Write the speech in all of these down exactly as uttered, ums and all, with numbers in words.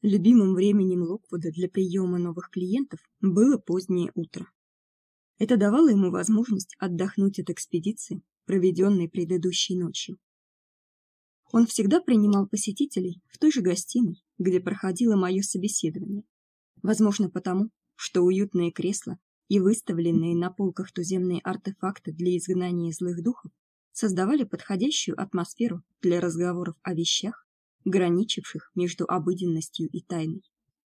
Любимым временем Локвуда для приема новых клиентов было позднее утро. Это давало ему возможность отдохнуть от экспедиции, проведенной предыдущей ночью. Он всегда принимал посетителей в той же гостиной, где проходило мое собеседование. Возможно, потому, что уютные кресла и выставленные на полках туземные артефакты для изгнания злых духов создавали подходящую атмосферу для разговоров о вещах, граничивших между обыденностью и тайной.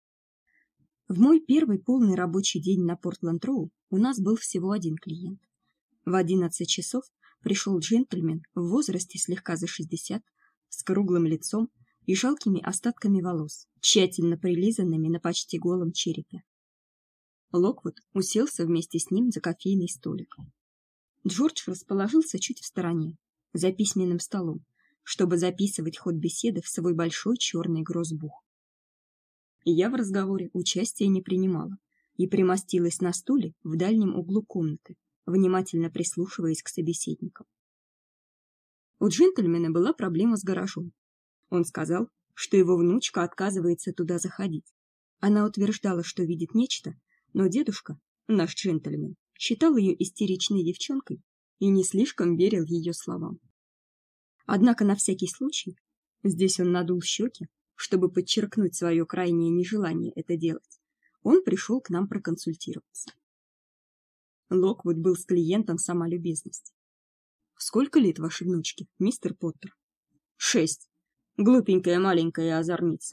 В мой первый полный рабочий день на Портленд-Роу у нас был всего один клиент. В одиннадцать часов пришел джентльмен в возрасте слегка за шестьдесят, с круглым лицом и жалкими остатками волос, тщательно прилизанными на почти голом черепе. Локвуд уселся вместе с ним за кофейный столик. Джордж расположился чуть в стороне, за письменным столом, чтобы записывать ход беседы в свой большой черный гроссбух. Я в разговоре участия не принимала и примостилась на стуле в дальнем углу комнаты, внимательно прислушиваясь к собеседникам. У джентльмена была проблема с гаражом. Он сказал, что его внучка отказывается туда заходить. Она утверждала, что видит нечто, но дедушка, наш джентльмен, считал ее истеричной девчонкой и не слишком верил ее словам. Однако на всякий случай, здесь он надул щеки, чтобы подчеркнуть свое крайнее нежелание это делать, он пришел к нам проконсультироваться. Локвуд был с клиентом сама любезность. Сколько лет вашей внучке, мистер Поттер? Шесть. Глупенькая маленькая озорница.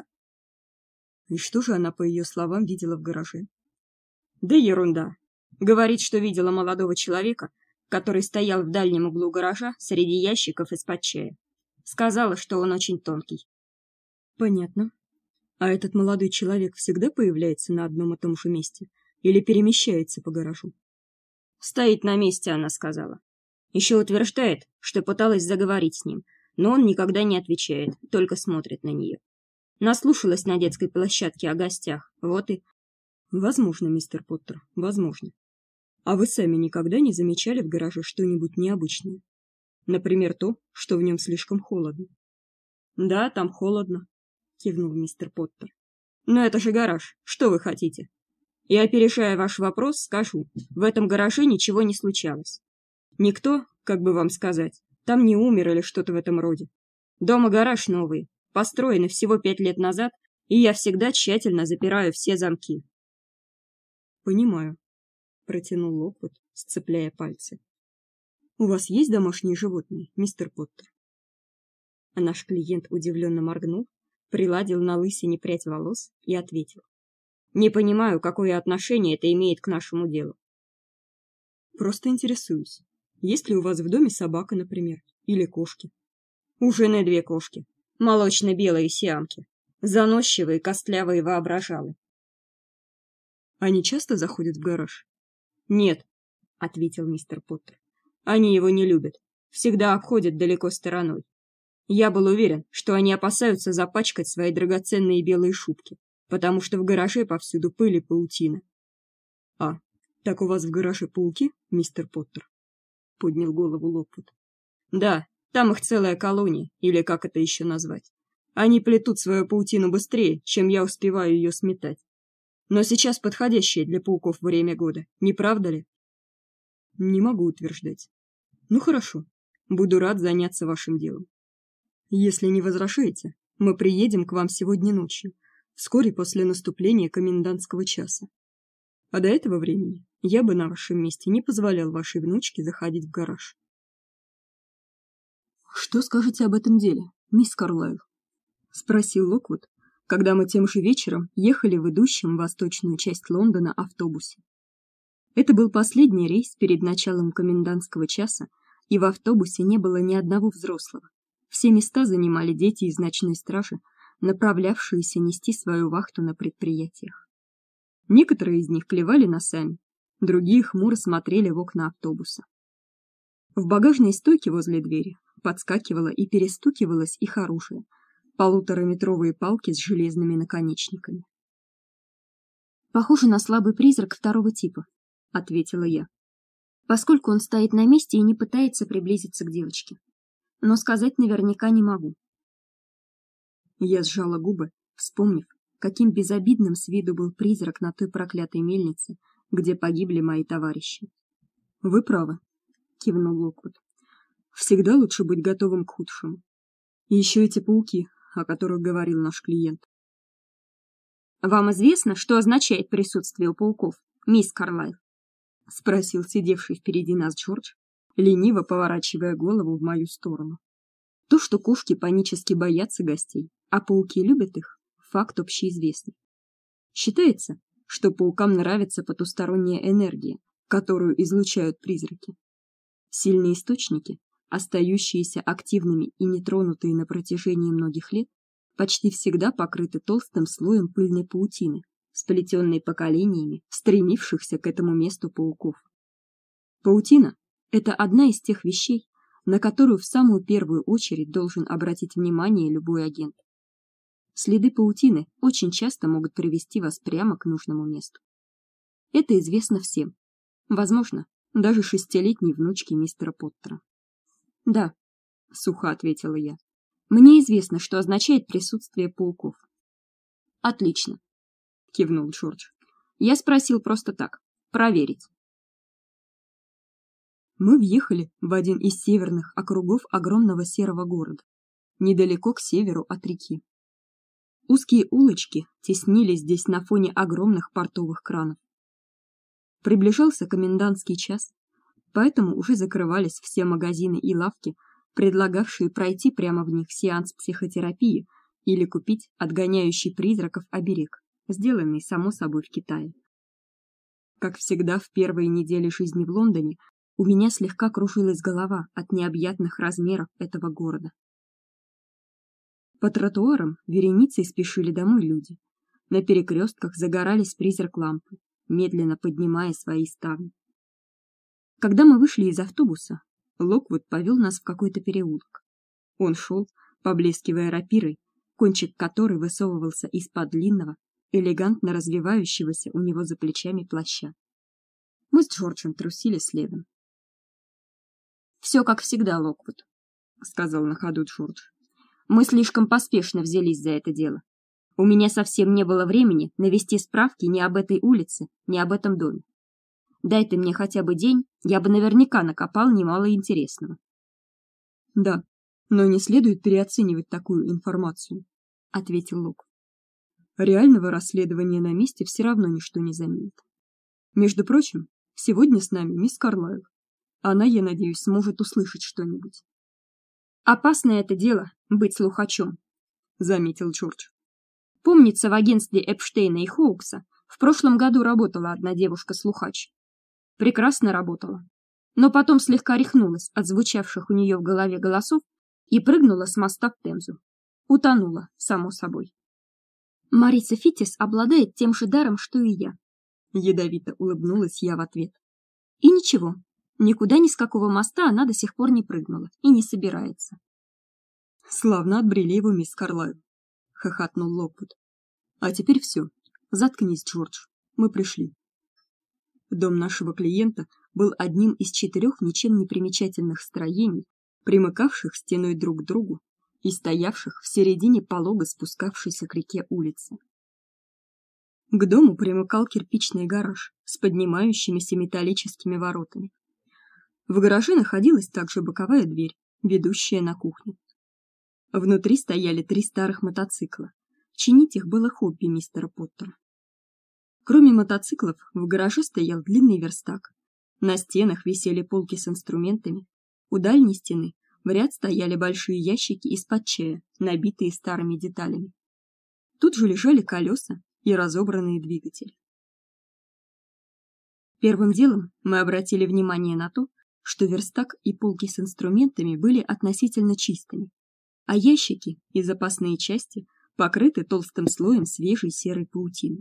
И что же она, по ее словам, видела в гараже? Да ерунда. Говорит, что видела молодого человека, который стоял в дальнем углу гаража среди ящиков из-под чая. Сказала, что он очень тонкий. Понятно. А этот молодой человек всегда появляется на одном и том же месте или перемещается по гаражу? Стоит на месте, она сказала. Еще утверждает, что пыталась заговорить с ним, но он никогда не отвечает, только смотрит на нее. Наслушалась на детской площадке о гостях, вот и... Возможно, мистер Поттер, возможно. А вы сами никогда не замечали в гараже что-нибудь необычное? Например, то, что в нем слишком холодно. Да, там холодно, кивнул мистер Поттер. Но это же гараж, что вы хотите? И опережая ваш вопрос, скажу, в этом гараже ничего не случалось. Никто, как бы вам сказать, там не умер или что-то в этом роде. Дом и гараж новые, построены всего пять лет назад, и я всегда тщательно запираю все замки. Понимаю, протянул Локвуд, сцепляя пальцы. У вас есть домашние животные, мистер Поттер? А наш клиент удивленно моргнул, приладил на лысине прядь волос и ответил: не понимаю, какое отношение это имеет к нашему делу. Просто интересуюсь. Есть ли у вас в доме собака, например, или кошки? У жены две кошки, молочно-белые сиамки, заносчивые, костлявые воображалы. Они часто заходят в гараж? Нет, ответил мистер Поттер. Они его не любят, всегда обходят далеко стороной. Я был уверен, что они опасаются запачкать свои драгоценные белые шубки, потому что в гараже повсюду пыль и паутина. А, так у вас в гараже пауки, мистер Поттер? Поднял голову Локвуд. Да, там их целая колония, или как это еще назвать. Они плетут свою паутину быстрее, чем я успеваю ее сметать. Но сейчас подходящее для пауков время года, не правда ли? Не могу утверждать. Ну хорошо, буду рад заняться вашим делом. Если не возражаете, мы приедем к вам сегодня ночью, вскоре после наступления комендантского часа. А до этого времени я бы на вашем месте не позволял вашей внучке заходить в гараж. Что скажете об этом деле, мисс Карлайл? Спросил Локвуд, когда мы тем же вечером ехали в идущем в восточную часть Лондона автобусе. Это был последний рейс перед началом комендантского часа, и в автобусе не было ни одного взрослого. Все места занимали дети из ночной стражи, направлявшиеся нести свою вахту на предприятиях. Некоторые из них клевали носами, другие хмуро смотрели в окна автобуса. В багажной стойке возле двери подскакивало и перестукивалось их оружие, полутораметровые палки с железными наконечниками. Похоже на слабый призрак второго типа, ответила я, поскольку он стоит на месте и не пытается приблизиться к девочке. Но сказать наверняка не могу. Я сжала губы, вспомнив, каким безобидным с виду был призрак на той проклятой мельнице, где погибли мои товарищи. Вы правы, кивнул Локвуд. Всегда лучше быть готовым к худшему. И еще эти пауки, о которых говорил наш клиент. Вам известно, что означает присутствие у пауков, мисс Карлайл? Спросил сидевший впереди нас Джордж, лениво поворачивая голову в мою сторону. То, что кошки панически боятся гостей, а пауки любят их, факт общеизвестный. Считается, что паукам нравится потусторонняя энергия, которую излучают призраки. Сильные источники, остающиеся активными и нетронутые на протяжении многих лет, почти всегда покрыты толстым слоем пыльной паутины, сплетенной поколениями стремившихся к этому месту пауков. Паутина — это одна из тех вещей, на которую в самую первую очередь должен обратить внимание любой агент. Следы паутины очень часто могут привести вас прямо к нужному месту. Это известно всем. Возможно, даже шестилетней внучке мистера Поттера. Да, сухо ответила я. Мне известно, что означает присутствие пауков. Отлично, кивнул Джордж. Я спросил просто так, проверить. Мы въехали в один из северных округов огромного серого города, недалеко к северу от реки. Узкие улочки теснились здесь на фоне огромных портовых кранов. Приближался комендантский час, поэтому уже закрывались все магазины и лавки, предлагавшие пройти прямо в них сеанс психотерапии или купить отгоняющий призраков оберег, сделанный само собой в Китае. Как всегда в первые недели жизни в Лондоне, у меня слегка кружилась голова от необъятных размеров этого города. По тротуарам вереницей спешили домой люди. На перекрестках загорались призрак-лампы, медленно поднимая свои ставни. Когда мы вышли из автобуса, Локвуд повел нас в какой-то переулок. Он шел, поблескивая рапирой, кончик которой высовывался из-под длинного, элегантно развивающегося у него за плечами плаща. Мы с Джорджем трусили следом. «Все как всегда, Локвуд», — сказал на ходу Джордж. «Мы слишком поспешно взялись за это дело. У меня совсем не было времени навести справки ни об этой улице, ни об этом доме. Дай ты мне хотя бы день, я бы наверняка накопал немало интересного». «Да, но не следует переоценивать такую информацию», — ответил Лок. «Реального расследования на месте все равно ничто не заменит. Между прочим, сегодня с нами мисс Карлайл. Она, я надеюсь, сможет услышать что-нибудь». «Опасное это дело — быть слухачом», — заметил Джордж. «Помнится, в агентстве Эпштейна и Хоукса в прошлом году работала одна девушка-слухач. Прекрасно работала, но потом слегка рехнулась от звучавших у нее в голове голосов и прыгнула с моста в Темзу. Утонула, само собой. Мариса Фитис обладает тем же даром, что и я. Ядовито улыбнулась я в ответ. И ничего, никуда ни с какого моста она до сих пор не прыгнула и не собирается. Славно отбрили его, мисс Карлайл, хохотнул Локвуд. А теперь все. Заткнись, Джордж. Мы пришли. Дом нашего клиента был одним из четырех ничем не примечательных строений, примыкавших стеной друг к другу и стоявших в середине полого спускавшейся к реке улицы. К дому примыкал кирпичный гараж с поднимающимися металлическими воротами. В гараже находилась также боковая дверь, ведущая на кухню. Внутри стояли три старых мотоцикла. Чинить их было хобби мистера Поттера. Кроме мотоциклов, в гараже стоял длинный верстак. На стенах висели полки с инструментами. У дальней стены в ряд стояли большие ящики из-под чая, набитые старыми деталями. Тут же лежали колеса и разобранные двигатели. Первым делом мы обратили внимание на то, что верстак и полки с инструментами были относительно чистыми, а ящики и запасные части покрыты толстым слоем свежей серой паутины.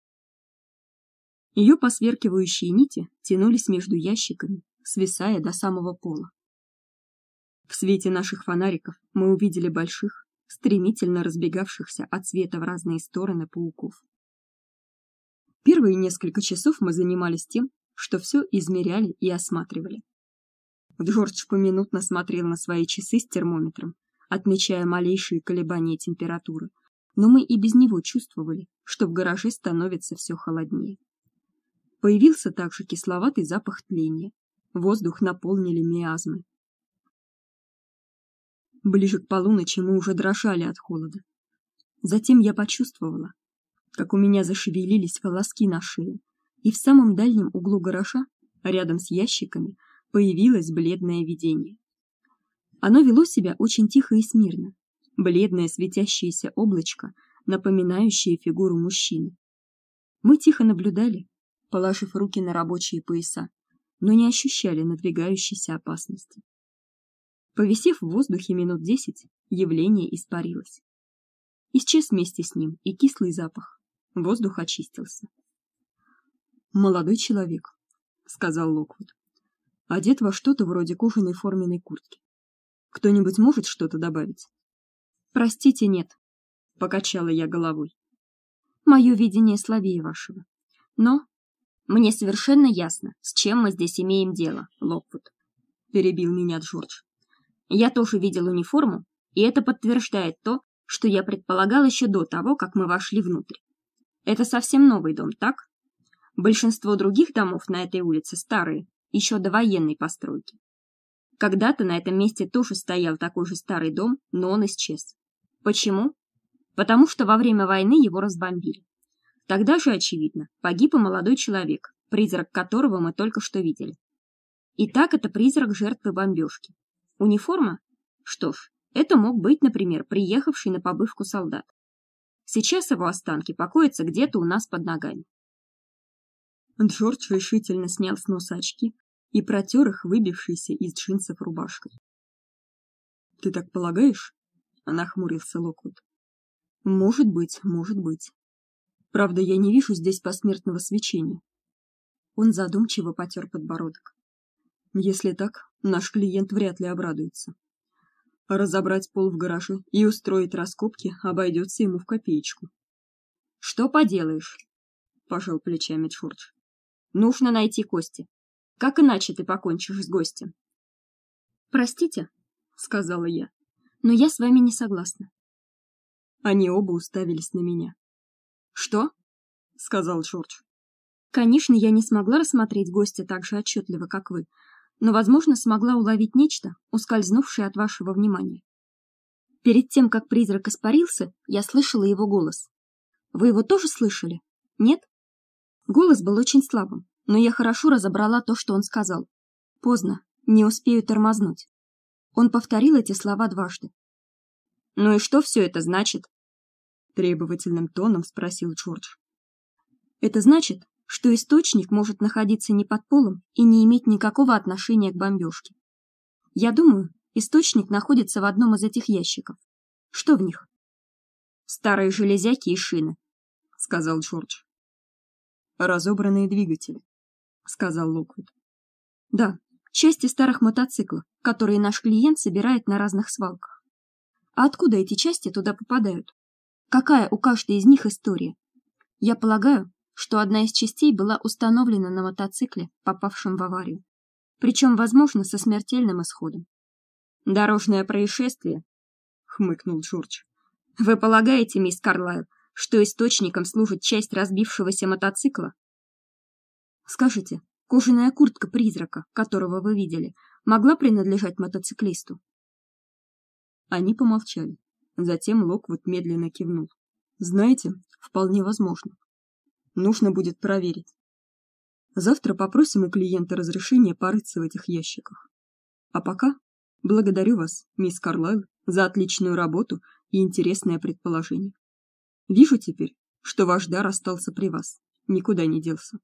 Ее посверкивающие нити тянулись между ящиками, свисая до самого пола. В свете наших фонариков мы увидели больших, стремительно разбегавшихся от света в разные стороны пауков. Первые несколько часов мы занимались тем, что все измеряли и осматривали. Джордж поминутно смотрел на свои часы с термометром, отмечая малейшие колебания температуры, но мы и без него чувствовали, что в гараже становится все холоднее. Появился также кисловатый запах тления. Воздух наполнили миазмы. Ближе к полуночи мы уже дрожали от холода. Затем я почувствовала, как у меня зашевелились волоски на шее, и в самом дальнем углу гаража, рядом с ящиками, появилось бледное видение. Оно вело себя очень тихо и смирно, бледное светящееся облачко, напоминающее фигуру мужчины. Мы тихо наблюдали, положив руки на рабочие пояса, но не ощущали надвигающейся опасности. Повисев в воздухе минут десять, явление испарилось. Исчез вместе с ним и кислый запах. Воздух очистился. «Молодой человек», — сказал Локвуд, — «одет во что-то вроде кожаной форменной куртки. Кто-нибудь может что-то добавить?» «Простите, нет», — покачала я головой. «Мое видение слабее вашего. Но мне совершенно ясно, с чем мы здесь имеем дело, Локвуд», — перебил меня Джордж. «Я тоже видел униформу, и это подтверждает то, что я предполагал еще до того, как мы вошли внутрь. Это совсем новый дом, так? Большинство других домов на этой улице старые, еще до военной постройки. Когда-то на этом месте тоже стоял такой же старый дом, но он исчез. Почему? Потому что во время войны его разбомбили. Тогда же, очевидно, погиб и молодой человек, призрак которого мы только что видели. Итак, это призрак жертвы бомбежки. Униформа? Что ж, это мог быть, например, приехавший на побывку солдат. Сейчас его останки покоятся где-то у нас под ногами. Джордж решительно снял с носа очки и протер их выбившейся из джинсов рубашкой. «Ты так полагаешь?» — нахмурился Локвуд. «Может быть, может быть. Правда, я не вижу здесь посмертного свечения». Он задумчиво потер подбородок. «Если так, наш клиент вряд ли обрадуется. Разобрать пол в гараже и устроить раскопки обойдется ему в копеечку». «Что поделаешь?» — пожал плечами Джордж. «Нужно найти кости. Как иначе ты покончишь с гостем?» «Простите», — сказала я, — «но я с вами не согласна». Они оба уставились на меня. «Что?» — сказал Джордж. «Конечно, я не смогла рассмотреть гостя так же отчетливо, как вы, но, возможно, смогла уловить нечто, ускользнувшее от вашего внимания. Перед тем, как призрак испарился, я слышала его голос. Вы его тоже слышали? Нет?» Голос был очень слабым, но я хорошо разобрала то, что он сказал. Поздно, не успею тормознуть. Он повторил эти слова дважды. «Ну и что все это значит?» Требовательным тоном спросил Джордж. «Это значит, что источник может находиться не под полом и не иметь никакого отношения к бомбежке. Я думаю, источник находится в одном из этих ящиков. Что в них?» «Старые железяки и шины», — сказал Джордж. «Разобранные двигатели», — сказал Локвуд. «Да, части старых мотоциклов, которые наш клиент собирает на разных свалках. А откуда эти части туда попадают? Какая у каждой из них история? Я полагаю, что одна из частей была установлена на мотоцикле, попавшем в аварию. Причем, возможно, со смертельным исходом». «Дорожное происшествие?» — хмыкнул Джордж. «Вы полагаете, мисс Карлайл, что источником служит часть разбившегося мотоцикла?» «Скажите, кожаная куртка призрака, которого вы видели, могла принадлежать мотоциклисту?» Они помолчали. Затем Локвуд медленно кивнул. «Знаете, вполне возможно. Нужно будет проверить. Завтра попросим у клиента разрешения порыться в этих ящиках. А пока благодарю вас, мисс Карлайл, за отличную работу и интересное предположение. Вижу теперь, что ваш дар остался при вас, никуда не делся.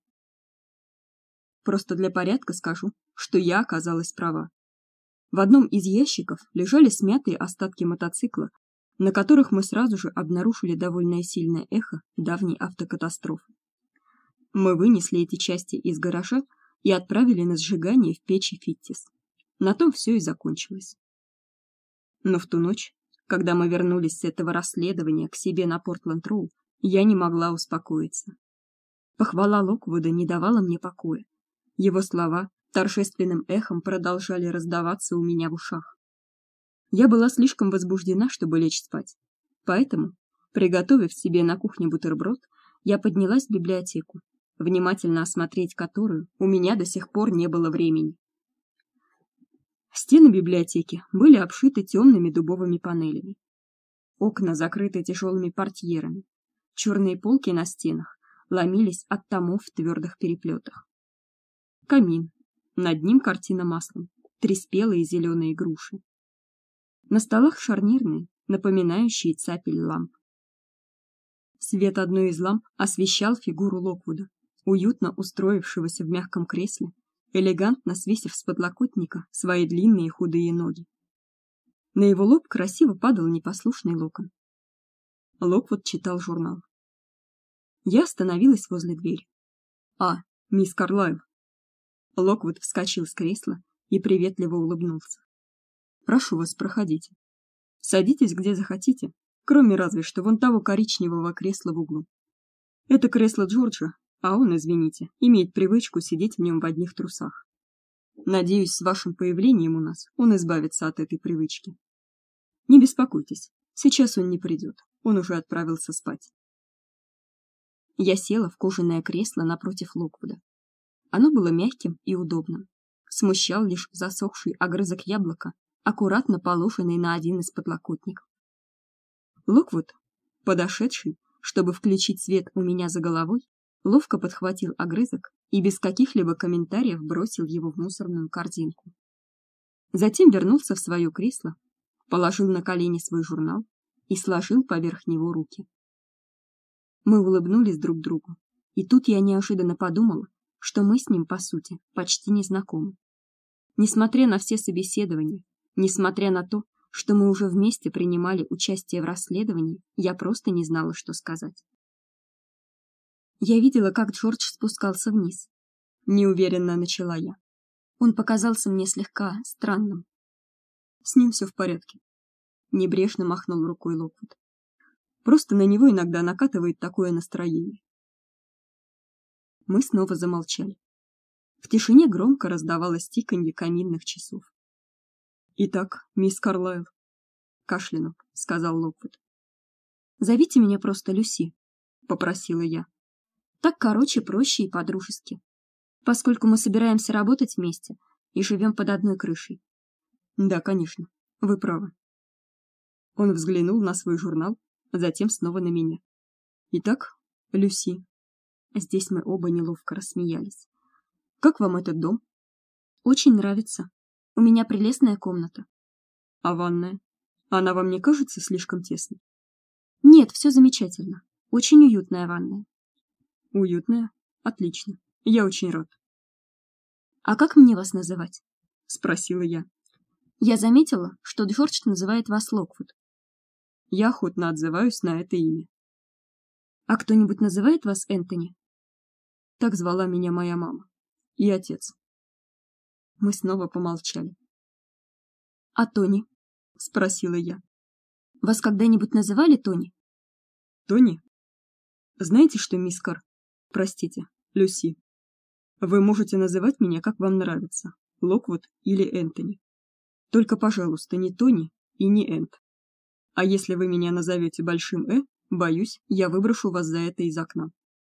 Просто для порядка скажу, что я оказалась права. В одном из ящиков лежали смятые остатки мотоцикла, на которых мы сразу же обнаружили довольно сильное эхо давней автокатастрофы. Мы вынесли эти части из гаража и отправили на сжигание в печи Фиттис. На том все и закончилось. Но в ту ночь, когда мы вернулись с этого расследования к себе на Портленд-Роу, я не могла успокоиться. Похвала Локвуда не давала мне покоя. Его слова торжественным эхом продолжали раздаваться у меня в ушах. Я была слишком возбуждена, чтобы лечь спать. Поэтому, Приготовив себе на кухне бутерброд, я поднялась в библиотеку, внимательно осмотреть которую у меня до сих пор не было времени. Стены библиотеки были обшиты темными дубовыми панелями. Окна закрыты тяжелыми портьерами. Черные полки на стенах ломились от томов в твердых переплетах. Камин. Над ним картина маслом, три спелые зеленые груши. На столах шарнирные, напоминающие цапель ламп. Свет одной из ламп освещал фигуру Локвуда, уютно устроившегося в мягком кресле, элегантно свесив с подлокотника свои длинные худые ноги. На его лоб красиво падал непослушный локон. Локвуд читал журнал. Я остановилась возле двери. «А, мисс Карлайл». Локвуд вскочил с кресла и приветливо улыбнулся. «Прошу вас, проходите. Садитесь где захотите, кроме разве что вон того коричневого кресла в углу. Это кресло Джорджа, а он, извините, имеет привычку сидеть в нем в одних трусах. Надеюсь, с вашим появлением у нас он избавится от этой привычки. Не беспокойтесь, сейчас он не придет, он уже отправился спать». Я села в кожаное кресло напротив Локвуда. Оно было мягким и удобным. Смущал лишь засохший огрызок яблока, аккуратно положенный на один из подлокотников. Локвуд, подошедший, чтобы включить свет у меня за головой, ловко подхватил огрызок и без каких-либо комментариев бросил его в мусорную корзинку. Затем вернулся в свое кресло, положил на колени свой журнал и сложил поверх него руки. Мы улыбнулись друг другу, и тут я неожиданно подумала, что мы с ним, по сути, почти не знакомы. Несмотря на все собеседования, несмотря на то, что мы уже вместе принимали участие в расследовании, я просто не знала, что сказать. Я видела, как Джордж спускался вниз. Неуверенно начала я. Он показался мне слегка странным. С ним все в порядке. Небрежно махнул рукой Локвуд. Просто на него иногда накатывает такое настроение. Мы снова замолчали. В тишине громко раздавалось тиканье каминных часов. «Итак, мисс Карлайл», — кашлянув, сказал Локвуд. «Зовите меня просто Люси», — попросила я. «Так короче, проще и по-дружески, поскольку мы собираемся работать вместе и живем под одной крышей». «Да, конечно, вы правы». Он взглянул на свой журнал, затем снова на меня. «Итак, Люси». Здесь мы оба неловко рассмеялись. «Как вам этот дом?» «Очень нравится. У меня прелестная комната». «А ванная? Она вам не кажется слишком тесной?» «Нет, все замечательно. Очень уютная ванная». «Уютная? Отлично. Я очень рад». «А как мне вас называть?» — спросила я. «Я заметила, что Джордж называет вас Локвуд». «Я охотно отзываюсь на это имя». «А кто-нибудь называет вас Энтони?» Так звала меня моя мама и отец. Мы снова помолчали. «А Тони?» — спросила я. «Вас когда-нибудь называли Тони?» «Тони? Знаете что, мисс Кар? Простите, Люси. Вы можете называть меня, как вам нравится, Локвуд или Энтони. Только, пожалуйста, не Тони и не Энт. А если вы меня назовете большим «э», боюсь, я выброшу вас за это из окна».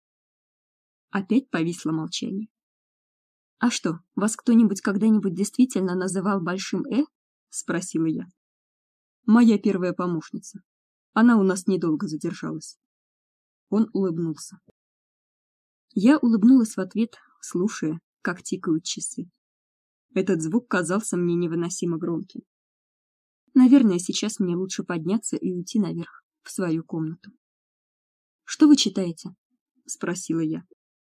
Опять повисло молчание. «А что, вас кто-нибудь когда-нибудь действительно называл большим «э»?» — спросила я. «Моя первая помощница. Она у нас недолго задержалась». Он улыбнулся. Я улыбнулась в ответ, слушая, как тикают часы. Этот звук казался мне невыносимо громким. Наверное, сейчас мне лучше подняться и уйти наверх, в свою комнату. «Что вы читаете?» — спросила я.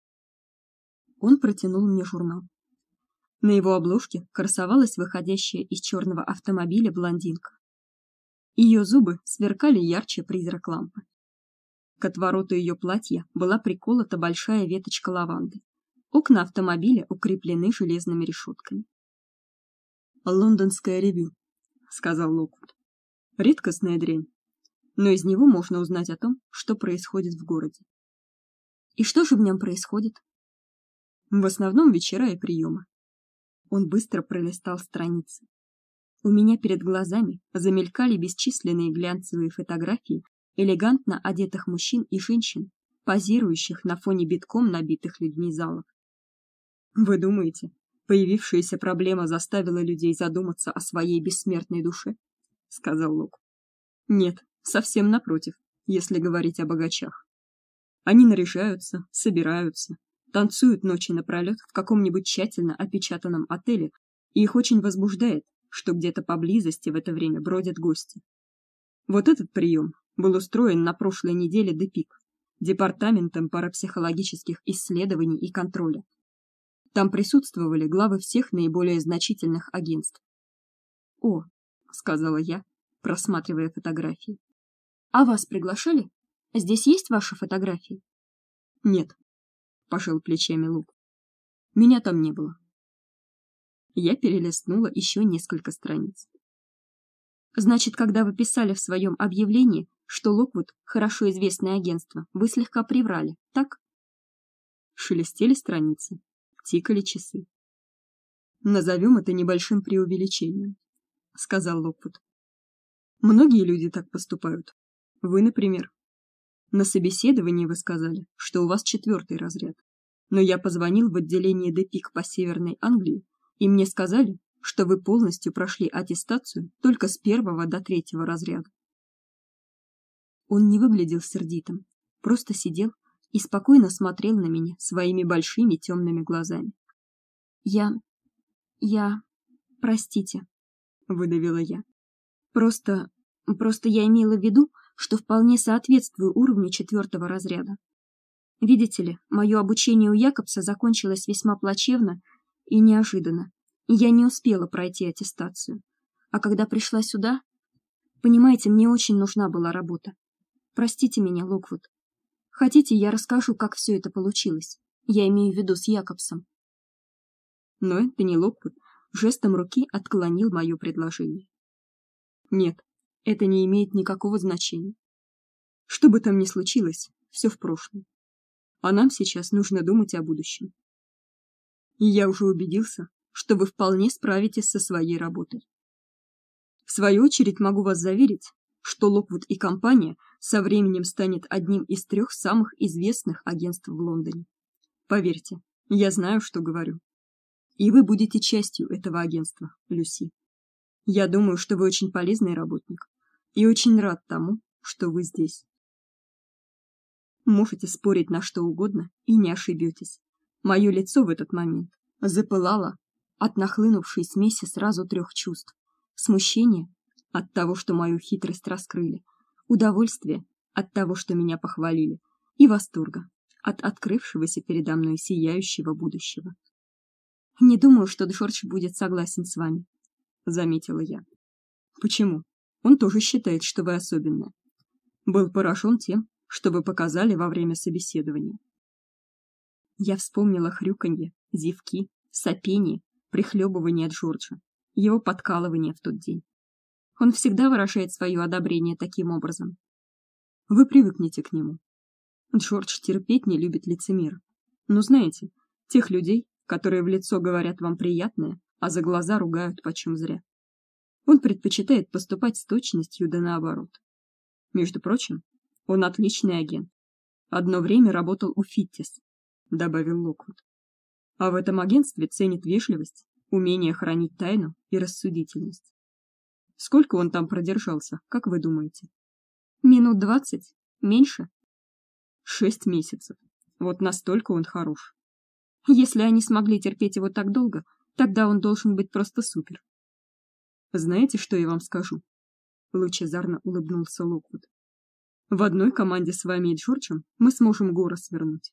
Он протянул мне журнал. На его обложке красовалась выходящая из черного автомобиля блондинка. Ее зубы сверкали ярче призрак лампы. К отвороту ее платья была приколота большая веточка лаванды. Окна автомобиля укреплены железными решетками. «Лондонское ревью», — сказал Локвуд. «Редкостная дрянь, но из него можно узнать о том, что происходит в городе». «И что же в нем происходит?» «В основном вечера и приемы». Он быстро пролистал страницы. У меня перед глазами замелькали бесчисленные глянцевые фотографии элегантно одетых мужчин и женщин, позирующих на фоне битком набитых людьми залов. Вы думаете, появившаяся проблема заставила людей задуматься о своей бессмертной душе? Сказал Лок. Нет, совсем напротив, если говорить о богачах. Они наряжаются, собираются, танцуют ночи напролёт в каком-нибудь тщательно опечатанном отеле, и их очень возбуждает, что где-то поблизости в это время бродят гости. Вот этот прием был устроен на прошлой неделе ДПИК, департаментом парапсихологических исследований и контроля. Там присутствовали главы всех наиболее значительных агентств. "О", сказала я, просматривая фотографии. "А вас приглашали? Здесь есть ваши фотографии?" "Нет", пожал плечами Лук. "Меня там не было". Я перелистнула еще несколько страниц. Значит, когда вы писали в своем объявлении, что Локвуд хорошо известное агентство, вы слегка приврали, так? Шелестели страницы, тикали часы. Назовем это небольшим преувеличением, сказал Локвуд. Многие люди так поступают. Вы, например. На собеседовании вы сказали, что у вас четвертый разряд. Но я позвонил в отделение ДПИК по Северной Англии, и мне сказали, что вы полностью прошли аттестацию только с первого до третьего разряда. Он не выглядел сердитым, просто сидел и спокойно смотрел на меня своими большими темными глазами. Я я простите, выдавила я. Просто просто я имела в виду, что вполне соответствую уровню четвертого разряда. Видите ли, моё обучение у Якобса закончилось весьма плачевно и неожиданно. Я не успела пройти аттестацию. А когда пришла сюда, понимаете, мне очень нужна была работа. Простите меня, Локвуд. Хотите, я расскажу, как все это получилось? Я имею в виду с Якобсом. Но Энтони Локвуд жестом руки отклонил моё предложение. Нет, это не имеет никакого значения. Что бы там ни случилось, все в прошлом. А нам сейчас нужно думать о будущем. И я уже убедился, что вы вполне справитесь со своей работой. В свою очередь могу вас заверить, что Локвуд и компания со временем станет одним из трех самых известных агентств в Лондоне. Поверьте, я знаю, что говорю. И вы будете частью этого агентства, Люси. Я думаю, что вы очень полезный работник, и очень рад тому, что вы здесь. Можете спорить на что угодно и не ошибетесь. Моё лицо в этот момент запылало от нахлынувшей смеси сразу трех чувств: смущение от того, что мою хитрость раскрыли, удовольствие от того, что меня похвалили, и восторга от открывшегося передо мной сияющего будущего. Не думаю, что Джордж будет согласен с вами, заметила я. Почему? Он тоже считает, что вы особенная. Был поражен тем, что вы показали во время собеседования. Я вспомнила хрюканье, зевки, сопение, прихлёбывание Джорджа, его подкалывание в тот день. Он всегда выражает своё одобрение таким образом. Вы привыкнете к нему. Джордж терпеть не любит лицемеров. Но знаете, тех людей, которые в лицо говорят вам приятное, а за глаза ругают почем зря. Он предпочитает поступать с точностью да наоборот. Между прочим, он отличный агент. Одно время работал у Фиттис, добавил Локвуд. А в этом агентстве ценят вежливость, умение хранить тайну и рассудительность. Сколько он там продержался, как вы думаете? Минут двадцать? Меньше? Шесть месяцев. Вот настолько он хорош. Если они смогли терпеть его так долго, тогда он должен быть просто супер. Знаете, что я вам скажу? Лучезарно улыбнулся Локвуд. В одной команде с вами и Джорджем мы сможем горы свернуть.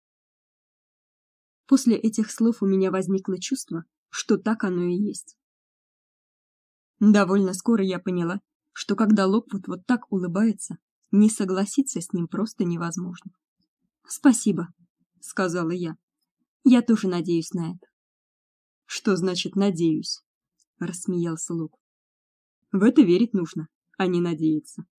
После этих слов у меня возникло чувство, что так оно и есть. Довольно скоро я поняла, что когда Локвуд вот так улыбается, не согласиться с ним просто невозможно. Спасибо, сказала я. Я тоже надеюсь на это. Что значит надеюсь? Рассмеялся Лок. В это верить нужно, а не надеяться.